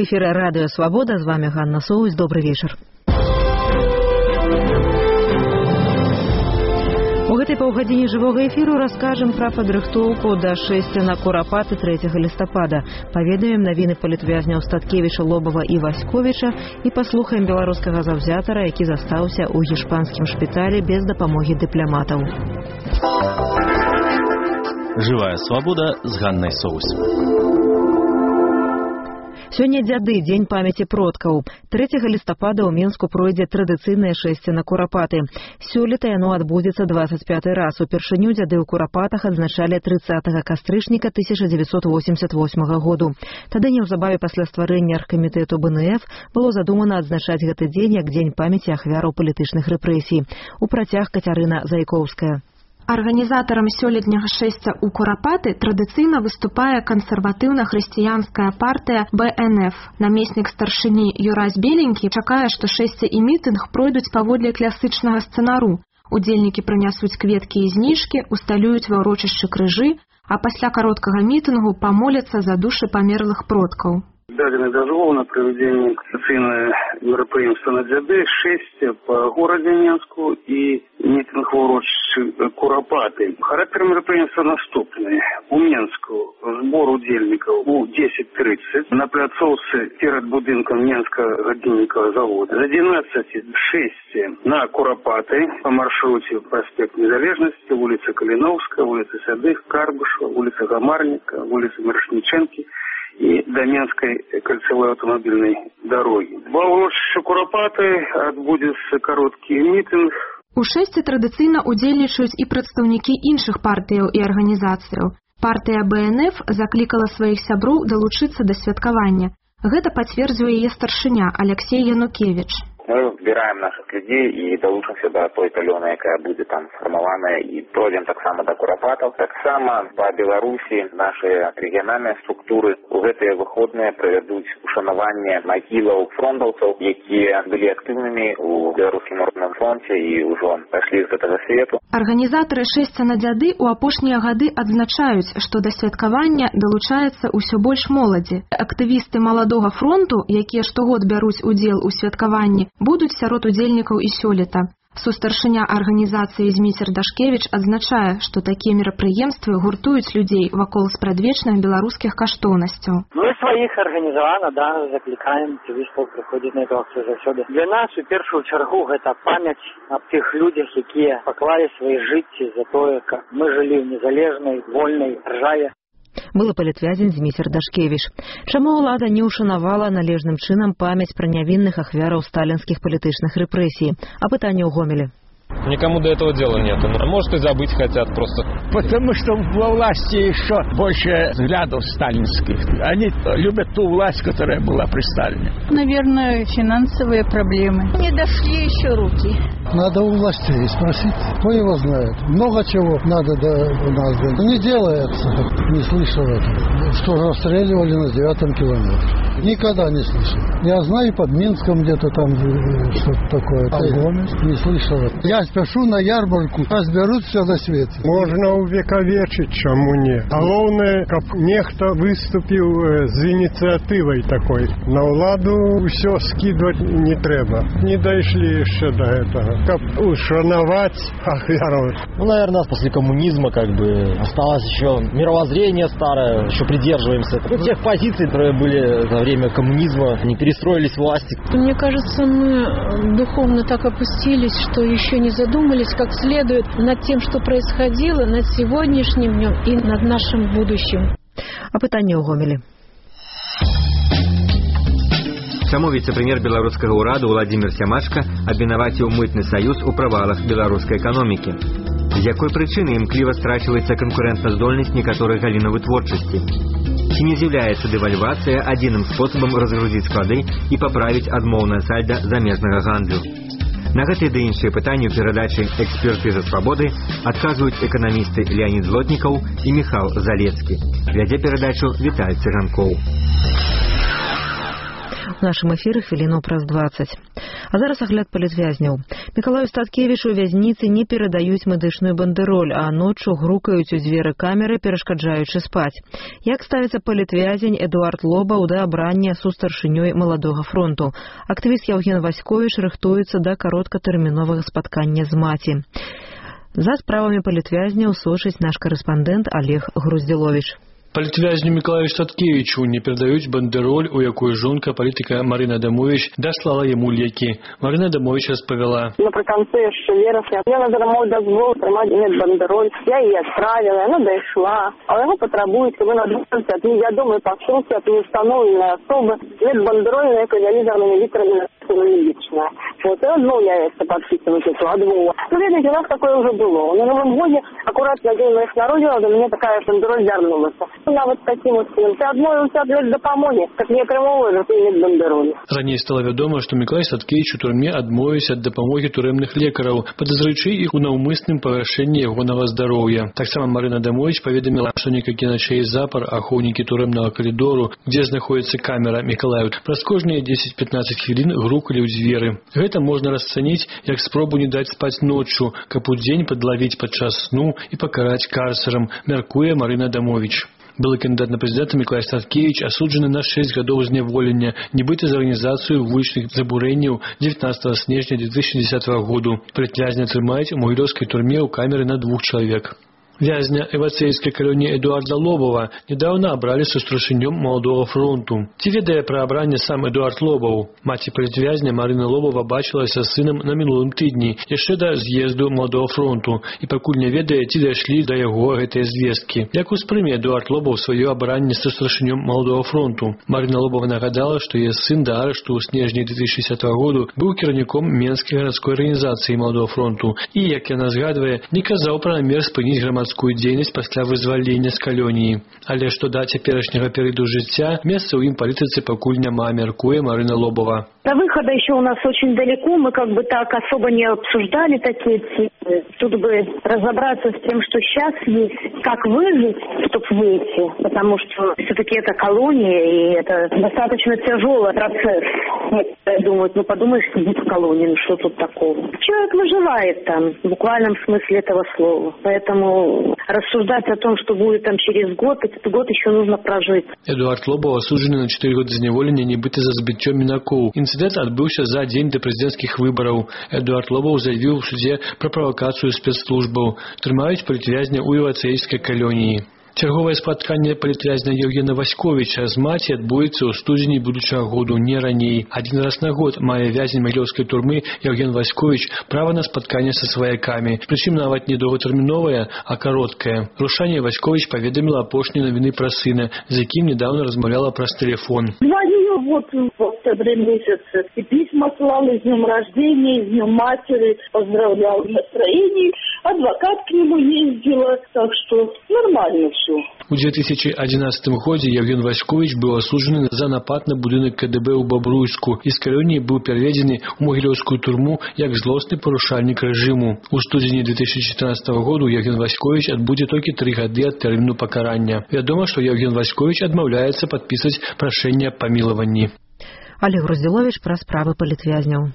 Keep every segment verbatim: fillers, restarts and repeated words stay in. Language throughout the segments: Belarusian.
эфире Радио Свобода. С вами Ганна Соус. Добрый вечер. У гэтай паўгадзіне жывога эфіру раскажам пра падрыхтоўку да шэсця на Курапаты трэцяга лістапада. Паведаем навіны палітвязняў Статкевіча, Лобава і Васьковіча і паслухаем беларускага заўзятара, які застаўся ў іспанскім шпіталі без дапамогі дыпламатаў. Жывая свабода з Ганнай Соус. Сёння дзяды, дзень памяці продкаў. трэцяга лістапада ў Мінску пройдзе традыцыйнае шэсце на Курапаты. Сёлета яно адбудзецца дваццаць пяты раз. Упершыню дзяды ў Курапатах адзначалі трыццатага кастрычніка тысяча дзевяцьсот восемьдесят восьмага году. Тады неўзабаве пасля стварэння аргкамітэту бэ эн эф было задумана адзначаць гэты дзень як дзень памяці ахвяраў палітычных рэпрэсій. У працяг Кацярына Зайкоўская. Арганізатарам сёлетняга шэсця ў Курапаты традыцыйна выступае кансерватыўна-хрысціянская партыя бэ эн эф. Намеснік старшыні Юрась Беленькі чакае, што шэсце і мітынг пройдуць паводле класычнага сцэнару. Удзельнікі прынясуць кветкі і зніжкі, усталююць ва ўрочышчы крыжы, а пасля кароткага мітынгу памоляцца за душы памерлых продкаў. Дадзены дазвол на правядзенне акцыйнае мерапрыемства на дзяды, шэсце па горадзе Мінску і мітынг ва ўрочышчы Курапаты. Характар мерапрыемства наступны. У Мінску збор удзельнікаў у дзесяць трыццаць на пляцоўцы перад будынкам Мінскага гадзіннікавага завода. З адзінаццаці шэсце на Курапаты па маршруце праспект Незалежнасці, вуліца Каліноўская, вуліца Сядых, Карбышева, вуліца Гамарніка, вуліца Мірошнічэнкі і да Менскай кальцевой аўтамабільнай дарогі. Ва ўрочышчы Курапаты адбудзецца кароткі мітынг. У шэсце традыцыйна удзельнічаюць і прадстаўнікі іншых партыяў і арганізацыяў. Партыя бэ эн эф заклікала сваіх сяброў далучыцца да святкавання. Гэта пацвердзіў яе старшыня Алексей Янукевич. Мы збіраем наших людей і долучимся до той калёны, якая будзе там сфармаваная, і пройдзем таксама до Курапатаў. Таксама па Беларусі нашыя рэгіянальныя структуры у гэтыя выходныя правядуць ушанаванне магілаў фронтаўцаў, якія былі актыўнымі у беларускім народным фронце і ўжо пайшлі з гэтага свету. Арганізатары шэсця на дзяды ў апошнія гады адзначаюць, што да святкавання далучаецца ўсё больш моладзі. Актывісты маладога фронту, якія штогод бяруць удзел у святкаванні, будуць сярод удзельнікаў і сёлета. Сустаршыня арганізацыі Зміцер Дашкевіч адзначае, што такія мерапрыемствы гуртуюць людзей вакол спрадвечных беларускіх каштоўнасцяў. Мы сваіх арганізавана, да, заклікаем актывістаў прыходзіць на эту акцыю заўсёды. Для нас, у першую чаргу, гэта памяць аб тых людзях, якія паклалі свае жыцці за тое, каб мы жылі ў незалежнай, вольнай дзяржаве. Былы палітвязень Зміцер Дашкевіч. Чаму ўлада не ўшанавала належным чынам памяць пра нявінных ахвяраў сталінскіх палітычных рэпрэсій? А пытанне ў Гомелі. Никому до этого дела нет. Может, и забыть хотят просто. Потому что во власти еще больше взглядов сталинских. Они любят ту власть, которая была при Сталине. Наверное, финансовые проблемы. Не дошли еще руки. Надо у властей спросить, кто его знает. Много чего надо до нас. Не делается. Не слышал этого. Что расстреливали на девятом километре. Никогда не слышал. Я знаю, под Минском где-то там что-то такое. А Гомель не слышал этого. Я спешу на ярмарку, разберут все на свете. Можно увековечить, чему не. Головне, как нехто выступил с инициативой такой. На владу все скидывать не треба. Не дошли еще до этого. Как ушановать ахвяров. Ну, наверное, после коммунизма как бы осталось еще мировоззрение старое, еще придерживаемся. Ну, тех позиций, которые были за время коммунизма, не перестроились власти. Мне кажется, мы духовно так опустились, что еще не задумались как следует над тем, что происходило, над сегодняшним днем и над нашим будущим. А пытанне ў Гомелі. Чаму віцэ-прэм'ер беларускага ўраду Владзімір Сямашка абвінаваціў мытны саюз у правалах беларускай эканомікі? З якой прычыны імкліва страчваецца канкурэнтаздольнасць некаторых галінаў вытворчасці? Ці не з'яўляецца дэвальвацыя адзіным спосабам разгрузіць склады і паправіць адмоўнае сальда замежнага гандлю? На гэтыя ды іншыя пытанні ў перадачы «Экспертыза свабоды» адказваюць эканамісты Леонид Злотнікаў і Міхал Залецкі. Вядзе перадачу Віталь Цыганкоў. У нашым эфіры хвіліну праз дваццаць. А зараз агляд палітвязняў. Мікалаю Статкевічу ў вязніцы не перадаюць медычную бандэроль, а ноччу грукаюць у дзверы камеры, перашкаджаючы спаць. Як ставіцца палітвязень Эдуард Лобаў да абрання сустаршынёй Маладога фронту? Актывіст Яўген Васьковіч рыхтуецца да кароткатэрміновага спаткання з маці. За справамі палітвязняў сочыць наш карэспандэнт Олег Груздзіловіч. Палітвязню Мікалаю Статкевічу не перадаюць бандэроль, у якой жонка палітыка Марына Адамович даслала яму лекі. Марына Адамович распавяла. Напрыканцы яшчэ верасня я атрымаў дазвол атрымаць медбандэроль. Я яе адправіла, яна дайшла. А ў яго патрабуюць, каб вы надумаліся ад невядомай пасылкі, ад неустаноўленай асобы медбандэроль, на якой велізарнымі літарамі лічная. Вот, и адмаўляецца падпісываць эту адмову. Ну, ведаеце, у нас такое уже было. На Новым годзе, аккуратно дзень моих народзінаў, до мяне такая бандэроль вярнулася. Нават таким вот сынам. Ты адмовіўся ад дапамогі, так не атрымоўваеш ты медбандэроль. Раней стала вядома, што Мікалай Статкевіч у турме адмовіўся ад дапамогі турэмных лекараў, падазрычы іх у наўмысным пагаршэнні ягонага здароўя. Таксама Марына Адамович паведаміла, што некалькі начэй запар ахоўнікі турэмнага калідору, дзе знаходзіцца камера Мікалаю, праз кожныя дзесяць-пятнаццаць хвілін грукалі ў дзверы. Гэта можна расцаніць як спробу не даць спаць ноччу, каб удзень падлавіць падчас сну і пакараць карцерам, мяркуе Марына Адамович. Былы кандыдат на прэзідэнта Мікалай Статкевіч асуджаны на шэсць гадоў зняволення, нібыта за арганізацыю вулічных забурэнняў дзевятнаццатага снежня две тысячи десятого году. Палітвязня трымаюць у магілёўскай турме ў камеры на двух чалавек. Вязня эвацыйскай калоніі Эдуарда Лобава недавно абралі сустрашынём Маладога фронту. Ці ведае пра абранне сам Эдуард Лобаў? Маці палітвязня Марына Лобава бачылася з сынам на мінулым тыдні, яшчэ да з'езду Маладога фронту, і пакуль не ведае, ці дайшлі да яго гэтыя звесткі. Як успрыме Эдуард Лобаў сваё абранне сустрашынём Маладога фронту? Марына Лобава нагадала, што яе сын да арышту ў снежні две тысячи десятого году быў кіраўніком Менскай гарадской арганізацыі Маладога фронту і, як яна згадвае, не казаў пра намер спыніць грамадскую дзейнасць пасля вызвалення з калоніі. Але што да цяперашняга перыяду жыцця, месца ў ім палітыцы пакуль няма, мяркуе Марына Лобава. До выхода еще у нас очень далеко, мы как бы так особо не обсуждали такие темы. Тут бы разобраться с тем, что сейчас есть, как выжить, чтобы выйти, потому что все-таки это колония, и это достаточно тяжелый процесс. Некоторые думают, ну подумаешь, сидит в колонии, ну что тут такого. Человек выживает там, в буквальном смысле этого слова. Поэтому рассуждать о том, что будет там через год, этот год еще нужно прожить. Эдуард Лобаў асуджаны на четыре года зняволення, нібыта за збіццё мінакоў. Інцыдэнт адбыўся за дзень да прэзідэнцкіх выбараў. Эдуард Лобаў заявіў у судзе пра правакацыю спецслужбаў. Трымаюць палітвязня ў эвацыйскай калоніі. Чарговае спатканне палітвязня Яўгена Васьковіча з маці адбудзецца ў студзені будучага году, не раней. Адзін раз на год мае вязень магілёўскай турмы Яўген Васьковіч права на спатканне са сваякамі. Прычым нават не доўгатэрміновае, а кароткае. Рушане Васьковіч паведаміла апошнія навіны пра сына, з якім недавно размаўляла праз тэлефон. Звонила вот в октябре месяце. И письма слала с днем рождения, с днем матери, поздравлял в настроении. Адвокат к нему ездила, так что нормально все. У две тысячи одиннадцатым годзе Яўген Васьковіч быў асуджаны за напад на будынак ка дэ бэ ў Бабруйску і з калоніі быў пераведзены ў магілёўскую турму як злосны парушальнік рэжыму. У студзені две тысячи четырнадцатого году Яўген Васьковіч адбудзе толькі тры гады ад тэрміну пакарання. Вядома, што Яўген Васьковіч адмаўляецца падпісваць прашэнне аб памілаванні. Олег Груздзіловіч пра справы палітвязняў.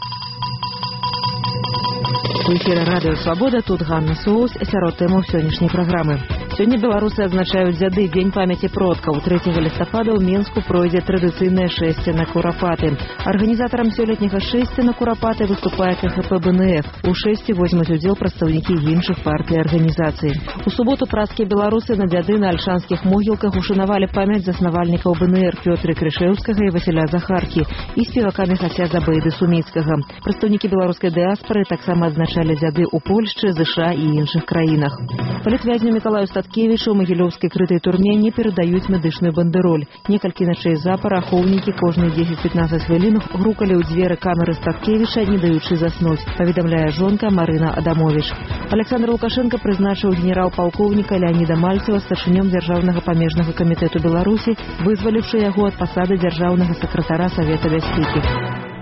У эфіры радыё «Свабода», тут Ганна Соус, сярод тэмаў сённяшняй праграмы. Сёння беларусы адзначаюць дзяды дзень памяці продкаў. трэцяга лістапада ў Менску пройдзе традыцыйнае шэсце на Курапаты. Арганізатарам сёлетняга шэсця на Курапаты выступае ка ха пэ бэ эн эф. У шэсці возьмуць удзел прадстаўнікі іншых партый і арганізацый. У суботу празскія беларусы на дзяды на альшанскіх могілках ушанавалі памяць заснавальнікаў бэ эн эр Пётры Крышэўскага і Васіля Захаркі і спевакамі хаця Забейды Суміцкага. Прадстаўнікі беларускай дыаспары таксама адзначалі дзяды ў Польшчы, ЗША і іншых краінах. Палітвязню Мікалаю Статкевічу ў магілёўскай крытай турме не перадаюць медычную бандэроль. Некалькі начэй запар ахоўнікі кожныя дзесяць-пятнаццаць хвілін грукалі ў дзверы камеры Статкевіча, не даючы заснуць, паведамляе жонка Марына Адамович. Александр Лукашенко прызначыў генерал-палкоўніка Леаніда Мальцева старшынём дзяржаўнага памежнага камітэту Беларусі, вызваліўшы яго ад пасады дзяржаўнага сакратара Савета бяспекі.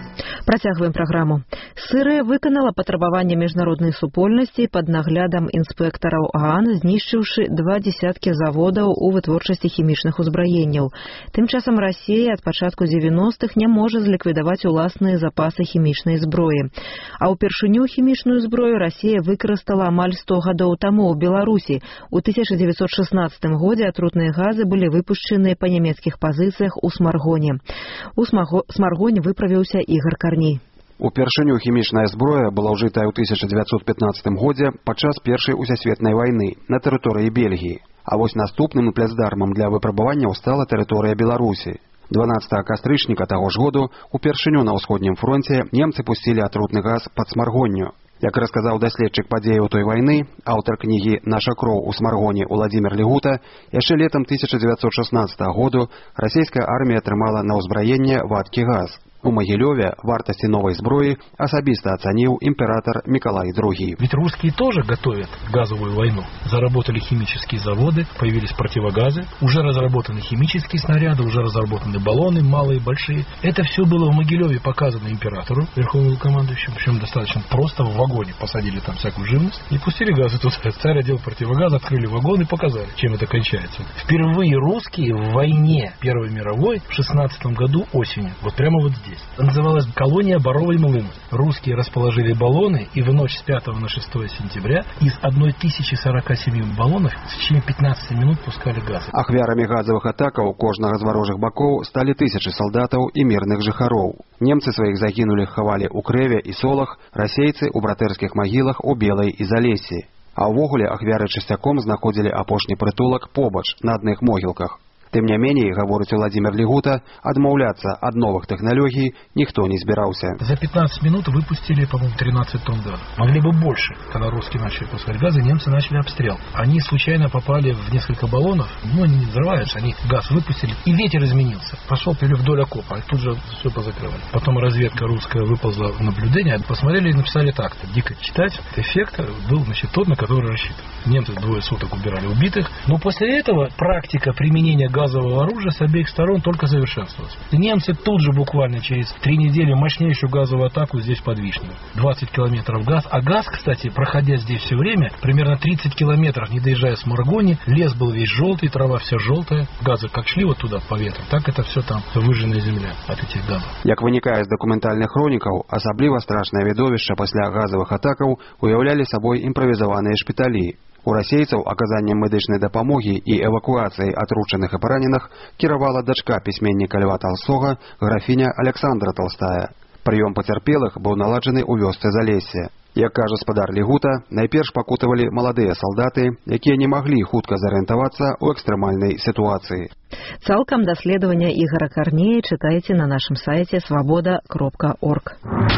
Працягваем праграму. Сырыя выканала патрабаванне міжнароднай супольнасці пад наглядам інспектараў ААН, знішчыўшы два дзесяткі заводаў у вытворчасці хімічных узбраенняў. Тым часам Расія ад пачатку дзевяностых не можа зліквідаваць уласныя запасы хімічнай зброі. А ўпершыню хімічную зброю Расія выкарыстала амаль сто гадоў таму ў Беларусі. У тысяча дзевяцьсот шаснаццатым годзе атрутныя газы былі выпушчаны па нямецкіх пазіцыях у Смаргоне. У Смаргоне выправіўся Ігор Карней. Упершыню хімічная зброя была ўжытая ў тысяча дзевяцьсот пятнаццатым годзе падчас першай усесветнай вайны на тэрыторыі Бельгіі. А вось наступным плацдармам для выпрабаванняў стала тэрыторыя Беларусі. дванаццатага кастрычніка таго ж году упершыню на ўсходнім фронце немцы пусцілі атрутны газ пад Смаргонню. Як расказаў даследчык падзеяў той вайны, аўтар кнігі «Наша кроў у Смаргоне» Уладзімір Лігута, яшчэ летам тысяча дзевяцьсот шаснаццатага году расійская армія атрымала на ўзбраенне вадкі газ. У Могилеве вартости новой сброи особисто оценил император Николай другой. Ведь русские тоже готовят газовую войну. Заработали химические заводы, появились противогазы, уже разработаны химические снаряды, уже разработаны баллоны, малые, большие. Это все было в Могилеве показано императору, верховному командующему, причем достаточно просто в вагоне посадили там всякую живность и пустили газы туда. Царь одел противогаз, открыли вагон и показали, чем это кончается. Впервые русские в войне Первой мировой в шестнадцатом году осенью, вот прямо вот здесь. Называлась колония Боровой Млын. Русские расположили баллоны и в ночь с пятого на шестое сентября из тысячи сорока семи баллонов в течение пятнадцати минут пускали газ. Ахвярамі газовых атакаў кожнага з варожых бакоў сталі тысячы салдатаў і мірных жыхароў. Немцы сваіх загінулых хавалі ў Крэве і Солах, расейцы ў братэрскіх магілах у Белай і Залесі. А ўвогуле ахвяры часцяком знаходзілі апошні прытулак побач на адных могілках. Тым не меней, гаворыць Уладзімір Лігута, адмаўляцца ад новых тэхналогій ніхто не збіраўся. За пятнадцать минут выпустили, по-моему, тринадцать тонн газа. Могли бы больше. Когда русские начали пускать газы, немцы начали обстрел. Они случайно попали в несколько баллонов, но они не взрываются, они газ выпустили, и ветер изменился. Пошел вдоль окопа, и тут же все позакрывали. Потом разведка русская выползла в наблюдение, посмотрели и написали так. Дико читать. Эффект был, значит, тот, на который рассчитан. Немцы двое суток убирали убитых, но после этого практика применения газа газового оружия с обеих сторон только совершенствовалось. Немцы тут же буквально через три недели мощнейшую газовую атаку здесь под Вишней. двадцать километров газ. А газ, кстати, проходя здесь все время, примерно тридцать километров, не доезжая с Маргони, лес был весь желтый, трава вся желтая. Газы как шли вот туда по ветру, так это все там выжженная земля от этих газов. Як вынікае з дакументальных хронікаў, асабліва страшнае відовішча пасля газовых атакаў уяўлялі сабой імправізаваныя шпіталі. У расейцаў аказаннем медычнай дапамогі і эвакуацыяй атручаных і параненых кіравала дачка пісьменніка Льва Толстога, графіня Александра Толстая. Прыём пацярпелых быў наладжаны ў вёсцы Залессе. Як кажа спадар Лігута, найперш пакутавалі маладыя салдаты, якія не маглі хутка зарыентавацца ў экстрэмальнай сітуацыі. Цалкам даследавання Ігора Карнея чытайце на нашым сайце свабода кропка орг.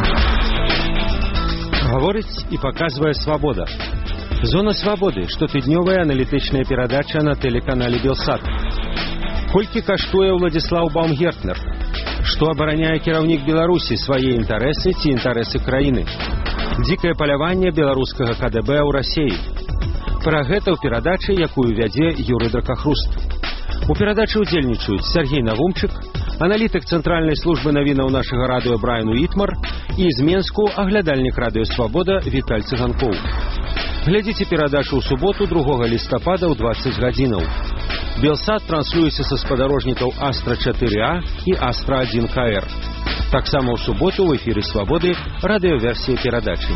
Гаворыць і паказвае свабода. Зона свабоды, штотыднёвая аналітычная перадача на тэлеканале Белсат. Колькі каштуе Уладзіслаў Баумгертнер? Што абараняе кіраўнік Беларусі, свае інтарэсы ці інтарэсы краіны? Дзікае паляванне беларускага ка дэ бэ ў Расіі. Пра гэта ў перадачы, якую вядзе Юрый Дракахруст. У перадачы ўдзельнічаюць Сергей Навумчык, аналітык Цэнтральнай службы навінаў нашага радыё Брайан Уітмар і з Менску аглядальнік радыё Свабода Віталь Цыганкоў. Глядзіце перадачу ў суботу другога лістапада ў дваццаць гадзінаў. Белсат транслюецца са спадарожнікаў Астра чатыры а і Астра адзін ка эр. Таксама ў суботу ў эфіры Свабоды радыёверсія перадачы.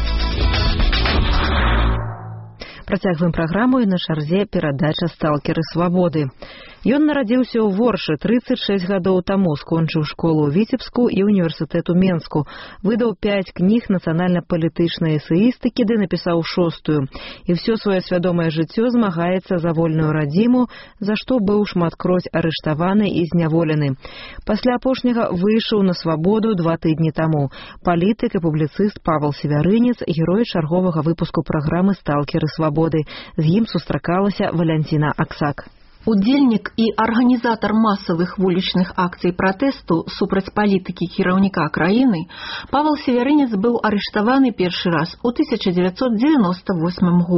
Працягваем праграму і на чарзе перадача «Сталкеры свабоды». Ён нарадзіўся ў Воршы трыццаць шэсць гадоў таму, скончыў школу ў Віцебску і універсітэт у Менску. Выдаў пяць кніг нацыянальна-палітычнай эсеістыкі, ды напісаў шостую. І ўсё сваё свядомае жыццё змагаецца за вольную радзіму, за што быў шматкроць арыштаваны і зняволены. Пасля апошняга выйшаў на свабоду два тыдні таму. Палітык і публіцыст Павел Севярынец, герой чарговага выпуску праграмы «Сталкеры свабоды». З ім сустракалася Валянціна Аксак. Удзельнік і арганізатар масавых вулічных акцый пратэсту супраць палітыкі кіраўніка краіны, Павел Севярынец быў арыштаваны першы раз у тысяча дзевяцьсот дзевяноста восьмым годзе.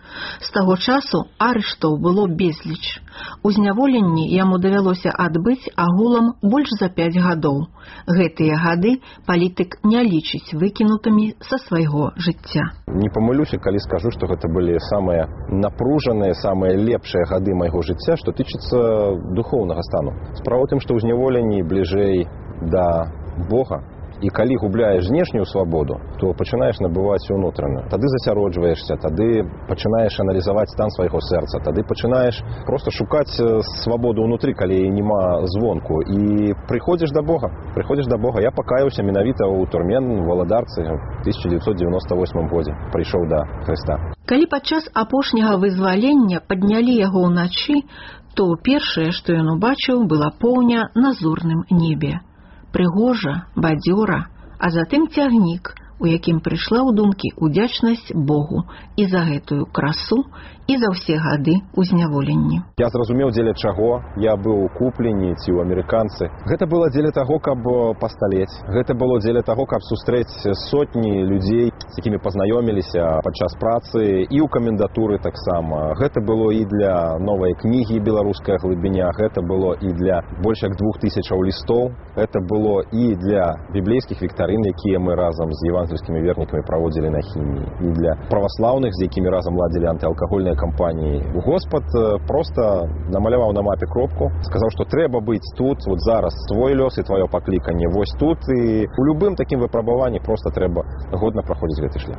З таго часу арыштаў было безліч. У зняволенні яму давялося адбыць агулам больш за пяць гадоў. Гэтыя гады палітык не лічыць выкінутымі са свайго жыцця. Не памылюся, калі скажу, што гэта былі самыя напружаныя, самыя лепшыя гады майго жыцця, што тычыцца духоўнага стану. Справа ў тым, што ў зняволенні бліжэй да Бога, і калі губляеш знешнюю свабоду, то пачынаеш набываць унутраную. Тады засяроджваешся, тады пачынаеш аналізаваць стан свайго сэрца, тады пачынаеш проста шукаць свабоду ўнутры, калі няма звонку. І прыходзіш да Бога, прыходзіш да Бога. Я пакаяўся менавіта ў турме ў Валадарцы ў тысяча дзевяцьсот дзевяноста восьмым годзе. Прыйшоў да Хрыста. Калі падчас апошняга вызвалення паднялі яго ўначы, то першае, што ён убачыў, была поўня на зорным небе. Прыгожа, бадзёра, а затым цягнік, у якім прыйшла ў думкі удзячнасць Богу і за гэтую красу, і за ўсе гады ў зняволенні. Я зразумеў, дзеля чаго я быў у Куплені ці ў амерыканцы. Гэта было дзеля таго, каб пасталець. Гэта было дзеля таго, каб сустрэць сотні людзей, з якімі пазнаёміліся падчас працы і ў камендатуры таксама. Гэта было і для новай кнігі «Беларуская глыбіня», гэта было і для больш як двух тысячаў лістоў, гэта было і для біблейскіх віктарын, якія мы разам з евангельскімі вернікамі праводзілі на хіміі, і для праваслаўных, з якімі разам ладзілі антыалкагольныя кампаніі. Господ проста намаляваў на мапе кропку, сказаў, што трэба быць тут, вот зараз твой лёс і твоё пакліканне вось тут, і у любым такім выпрабаванні проста трэба годна праходзіць гэты шлях.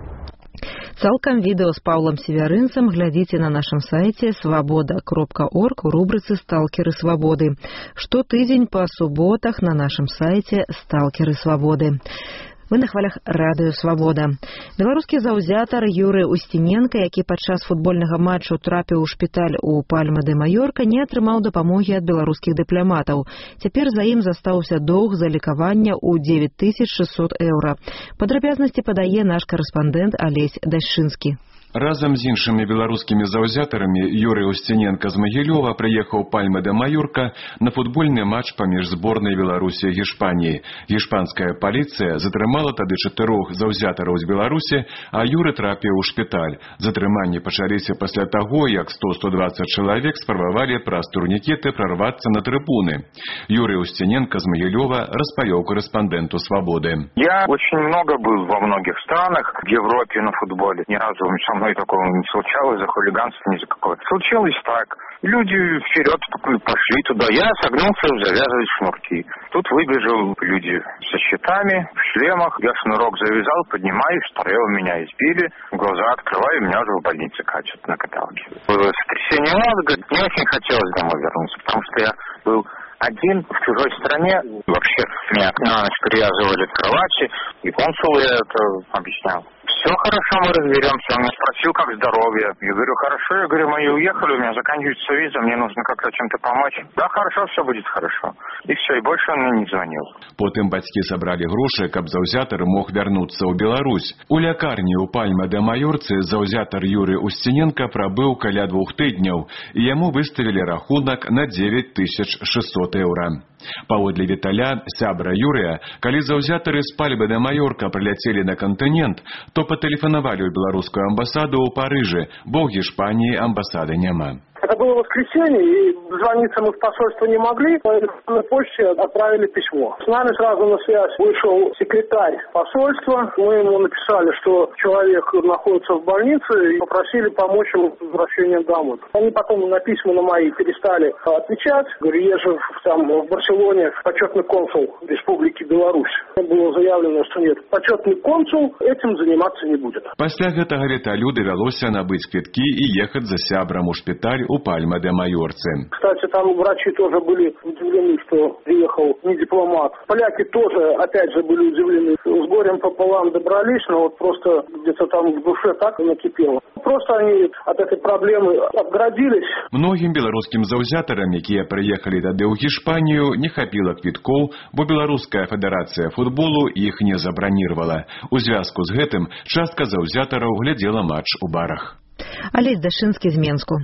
Цалкам відэо з Паўлам Севярынцам глядзіце на нашым сайце свабода кропка орг у рубрыцы «Сталкеры свабоды». Штотыдзень па суботах на нашым сайце «Сталкеры свабоды». Вы на хвалях радыё «Свабода». Беларускі заўзятар Юрый Устіненка, які падчас футбольнага матчу трапіў у шпіталь у Пальма-де-Майорка, не атрымаў дапамогі ад беларускіх дыпламатаў. Цяпер за ім застаўся доўг за лікаванне ў дзевяць тысяч шэсцьсот еўра. Падрабязнасці падае наш карэспандэнт Алесь Дашчынскі. Разам з іншымі беларускімі заўзятарамі Юрый Устіненка з Магілёва прыехаў Пальма-де-Майорка на футбольны матч паміж зборнай Беларусі і Гішпаніі. Гішпанская паліцыя затрымала тады чатырох заўзятараў з Беларусі, а Юры трапіў у шпіталь. Затрыманні пачаліся пасля таго, як сто - сто дваццаць чалавек спрабавалі праз турнікеты прарвацца на трыбуны. Юрий Устиненко из Могилева распоел корреспонденту «Свободы». Я очень много был во многих странах, в Европе на футболе. Ни разу со мной такого не случалось, за хулиганство, ни за какое. Случилось так. Люди вперед пошли туда. Я согнулся завязывать шнурки. Тут выбежал люди со щитами, в шлемах. Я шнурок завязал, поднимаюсь, второго меня избили. Глаза открываю, меня уже в больнице качают на каталке. Было сотрясение мозга. Не очень хотелось домой вернуться, потому что я был один в чужой стране. Вообще меня на ночь привязывали к кровати, и консулу я это объяснял. Все хорошо, мы разберемся. Он меня спросил, как здоровье. Я говорю, хорошо. Я говорю, мои уехали, у меня заканчивается виза, мне нужно как-то чем-то помочь. Да, хорошо, все будет хорошо. И все, и больше он мне не звонил. Потым бацькі сабралі грошы, каб заўзятар мог вярнуцца ў Беларусь. У лякарні ў Пальма-де-Майорцы заўзятар Юрый Устиненко прабыў каля двух тыдняў, і яму выставілі рахунак на дзевяць тысяч шэсцьсот еўра. Паводле Віталя, сябра Юрыя, калі заўзятары з Пальмы-де-Майорка прыляцелі на кантынент, то патэлефанавалі ў беларускую амбасаду ў Парыжы, бо ў Гішпаніі амбасады няма. Это было воскресенье, и звониться мы в посольство не могли, по электронной почте отправили письмо. С нами сразу на связь вышел секретарь посольства. Мы ему написали, что человек находится в больнице, и попросили помочь ему с возвращением домой. Они потом на письма на мои перестали отвечать. Говорю, я же там в Барселоне почетный консул Республики Беларусь. Было заявлено, что нет. Почетный консул этим заниматься не будет. Пасля гэтага Віталю давялося набыць квіткі і ехаць за сябрам у шпіталь у Пальма-де-Майорце. Кстати, там врачи тоже были удивлены, что приехал не дипломат. Поляки тоже, опять же, были удивлены. С горем пополам добрались, но вот просто где-то там в душе так и накипело. Просто они от этой проблемы отгородились. Многим беларускім заўзятарам, якія прыехалі тады ў Гішпанію, не хапіла квіткоў, бо Беларуская федэрацыя футболу іх не забраніравала. У звязку з гэтым частка заўзятараў глядзела матч у барах. Алесь Дашчынскі з Менску.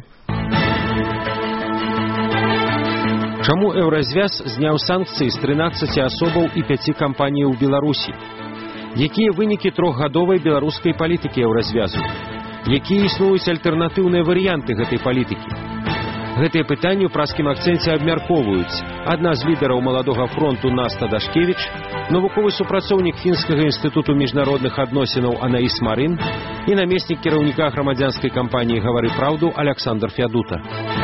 Чаму Еўразвяз зняў санкцыі з трынаццаці асобаў і пяці кампаній у Беларусі? Якія вынікі трохгадовай беларускай палітыкі Еўразвязу? Якія існуюць альтэрнатыўныя варыянты гэтай палітыкі? Гэтыя пытанні ў праскім акцэнце абмяркоўваюць адна з лідараў маладога фронту Наста Дашкевіч, навуковы супрацоўнік Фінскага інстытуту міжнародных адносінаў Анаіс Марын і намеснік кіраўніка грамадзянскай кампаніі «Гавары праўду» Аляксандр Фядута.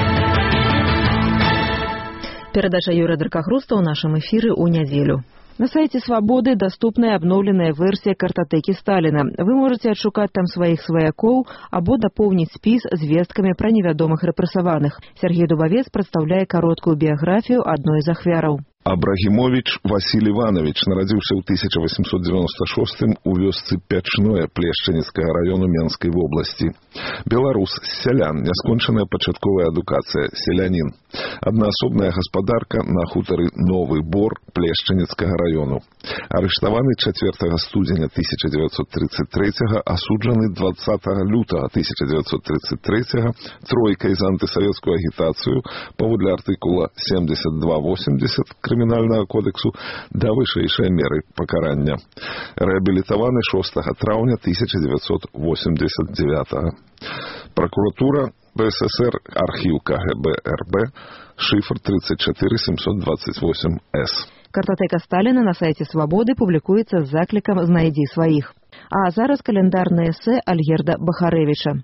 Перадача Юрия Дракохруста ў нашым эфіры ў нядзелю. На сайте «Свободы» доступная обновленная версия картотеки Сталина. Вы можете отшукать там своих сваякоў або дапоўніць спіс звесткамі пра невядомых рэпрэсаваных. Сергей Дубавец прадстаўляе кароткую біяграфію адной з ахвяраў. Абрагімовіч Васіль Іванович нарадзіўся ў тысяча восемьсот девяносто шостым у вёсцы Пячное Плешчаніцкага раёну Менскай вобласці. Беларус з сялян, няскончаная пачатковая адукацыя, селянін. Аднаасобная гаспадарка на хутары Новы Бор Плешчаніцкага раёну. Арыштаваны чацвёртага студзеня тысяча девятьсот тридцать третьего, асуджаны двадцатага лютага тысяча девятьсот тридцать третьего тройкай за антысавецкую агітацыю паводле артыкула семьдесят два восемьдесят Крымінальнага кодексу да вышэйшай меры пакарання. Рэабілітаваны шостага траўня тысяча девятьсот восемьдесят девятого. Прокуратура БССР, архив КГБ РБ, шифр тридцать четыре семьсот двадцать восемь эс. Картотека Сталина на сайте «Свободы» публикуется с закликом «Знайди своих». А зараз календарное эссе Альгерда Бахаревича.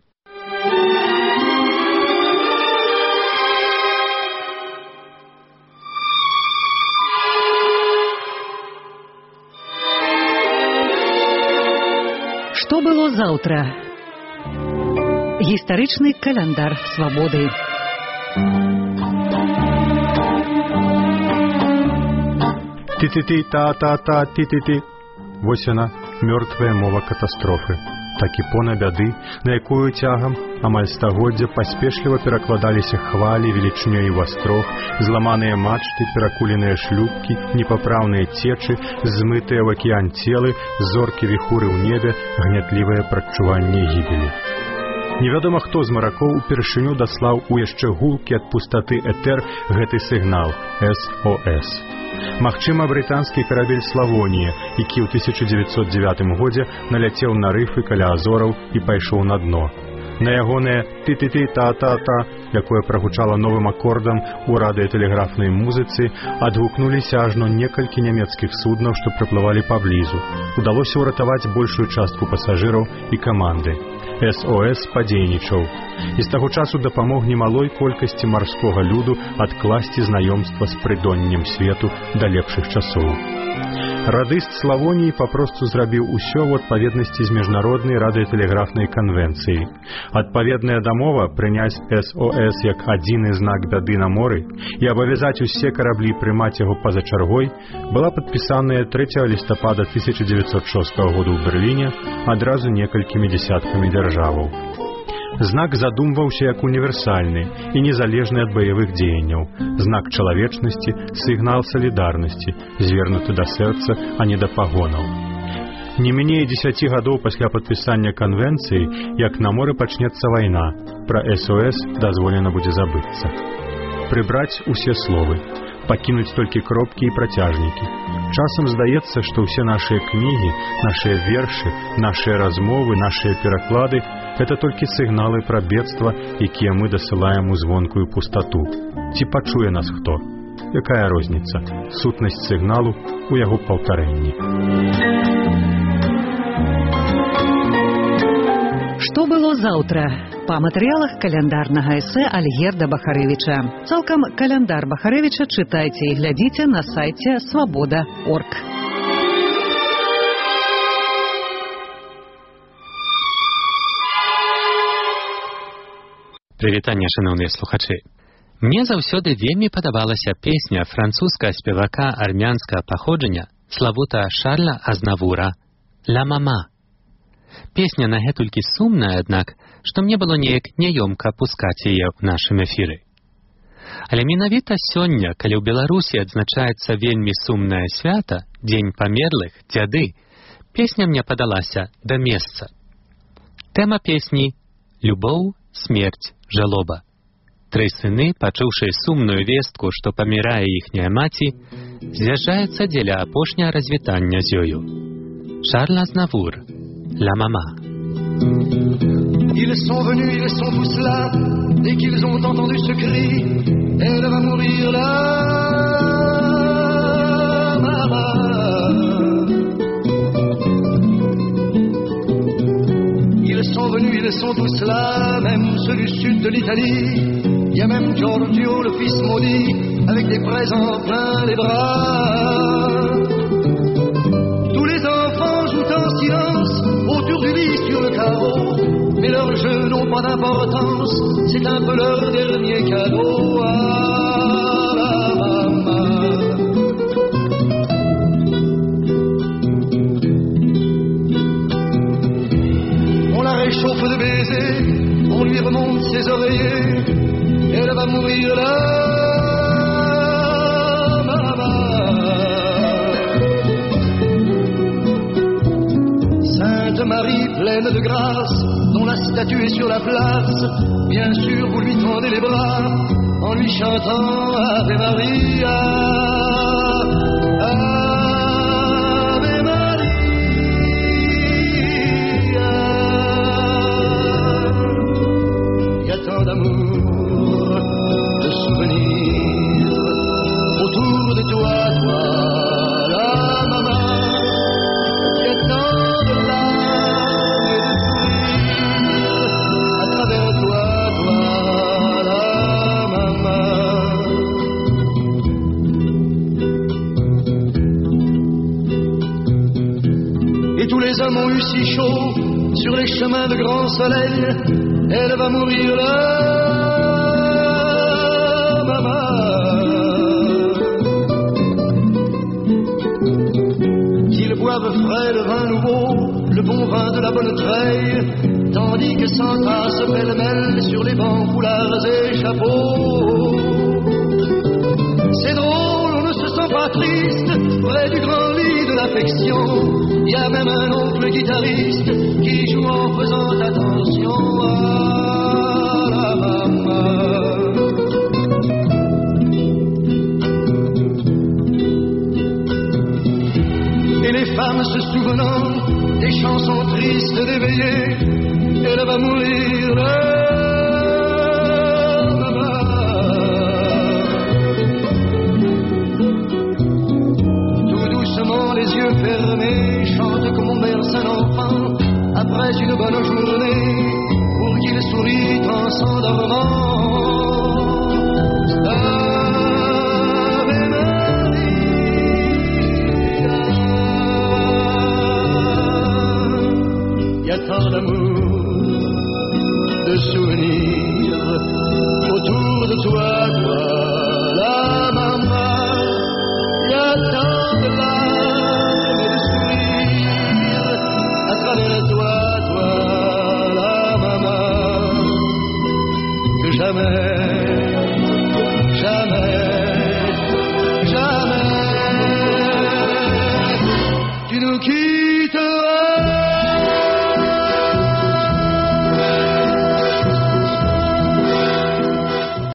Что было завтра? Гістарычны календар «Свободы». Ти-ти-ти, та-та-та, вось яна, мёртвая мова катастрофы. Так іпона бяды, на якую цягам амаль стагоддзя паспешліва перакладаліся хвалі велічнёй і вастрог, зламаныя мачты, перакуленыя шлюпкі, непапраўныя цечы, змытыя ў акіян целы, зоркі віхуры ў небе, гнятлівае прадчуванне гібелі. Невядома, хто з маракоў упершыню даслаў у яшчэ гулкі ад пустаты этэр гэты сігнал эс о эс. Магчыма, брытанскі карабель «Славонія», які ў тысяча девятьсот девятым годзе наляцеў на рыфы каля Азораў і пайшоў на дно. На ягонае «ты-ты-ты, та-та-та», якое прагучала новым акордам у радыётэлеграфнай музыцы, адгукнуліся ажно некалькі нямецкіх суднаў, што прыплывалі паблізу. Удалося ўратаваць большую частку пасажыраў і каманды. эс о эс падзейнічаў. І з таго часу дапамог немалой колькасці марскога люду адкласці знаёмства з прыдоннем свету да лепшых часоў. Радыст Славоніі папросту зрабіў усё ў адпаведнасці з міжнароднай радыётэлеграфнай канвенцыяй. Адпаведная дамова прыняць эс о эс як адзіны знак бяды на моры і абавязаць усе караблі прымаць яго па-за чаргой была падпісаная трэцяга лістапада тысяча девятьсот шостого года ў Берліне адразу некалькімі дзясяткамі дзяржаваў. Знак задумваўся як універсальны і незалежны ад баявых дзеянняў, знак чалавечнасці, сігнал салідарнасці, звернуты да сэрца, а не да пагонаў. Не менее дзесяці гадоў пасля падпісання канвенцыі, як на моры пачнецца вайна, пра эс о эс дазволена будзе забыцца. Прыбраць усе словы, пакінуць толькі кропкі і працяжнікі. Часам здаецца, што ўсе нашыя кнігі, нашыя вершы, нашыя размовы, нашыя пераклады — это толькі сігналы пра бедства, якія мы дасылаем у звонкую пустату. Ці пачуе нас хто? Якая розніца? Сутнасць сігналу у яго паўтарэнні. Что было завтра? По матэрыялах календарнага эсэ Альгерда Бахаревича. Цалкам календар Бахаревича чытайце і глядзіце на сайце свобода точка орг. Прывітанне, шаноўныя слухачы. Мне заўсёды вельмі падабалася песня французскага спевака армянскага паходжання Славута Шарля Азнавура «Ла мама». Песня нагэтулькі сумная, аднак, што мне было неяк няёмка пускаць яе ў нашым эфіры. Але менавіта сёння, калі ў Беларусі адзначаецца вельмі сумнае свята, дзень памерлых, дзяды, песня мне падалася да месца. Тэма песні «Любоў, смерць, жалоба». Тры сыны, пачуўшы сумную вестку, што памірае іхняя маці, з'язджаюцца дзеля апошняга развітання з ёю. Шарль Азнавур «Ла мама». Ils sont venus, ils sont tous là. Dès qu'ils ont entendu ce cri, elle va mourir là, maman. Ils sont venus, ils sont tous là, même ceux du sud de l'Italie. Il y a même Giorgio, le fils maudit, avec des présents plein les bras. Tous les enfants jouent en silence autour du lit sur le carreau, mais leurs jeux n'ont pas d'importance, c'est un peu leur dernier cadeau à la maman. On la réchauffe de baisers, on lui remonte ses oreillers, elle va mourir là, maman. Sainte Marie pleine de grâce, dont la statue est sur la place, bien sûr vous lui tendez les bras en lui chantant Ave Maria, Ave Maria. Il y a tant d'amour, de souvenirs autour de toi, toi, la maman. Il y a tant de larmes et de sourires à travers toi, toi, la maman. Et tous les hommes ont eu si chaud sur les chemins de grand soleil, elle va mourir là, maman. Qu'ils boivent frais le vin nouveau, le bon vin de la bonne treille, tandis que s'entassent pêle-mêle sur les bancs, foulards et chapeaux. C'est drôle, on ne se sent pas triste près du grand lit de l'affection. Il y a même un oncle guitariste qui joue en faisant attention à la maman. Et les femmes se souvenant des chansons tristes d'éveillé, elle va mourir là.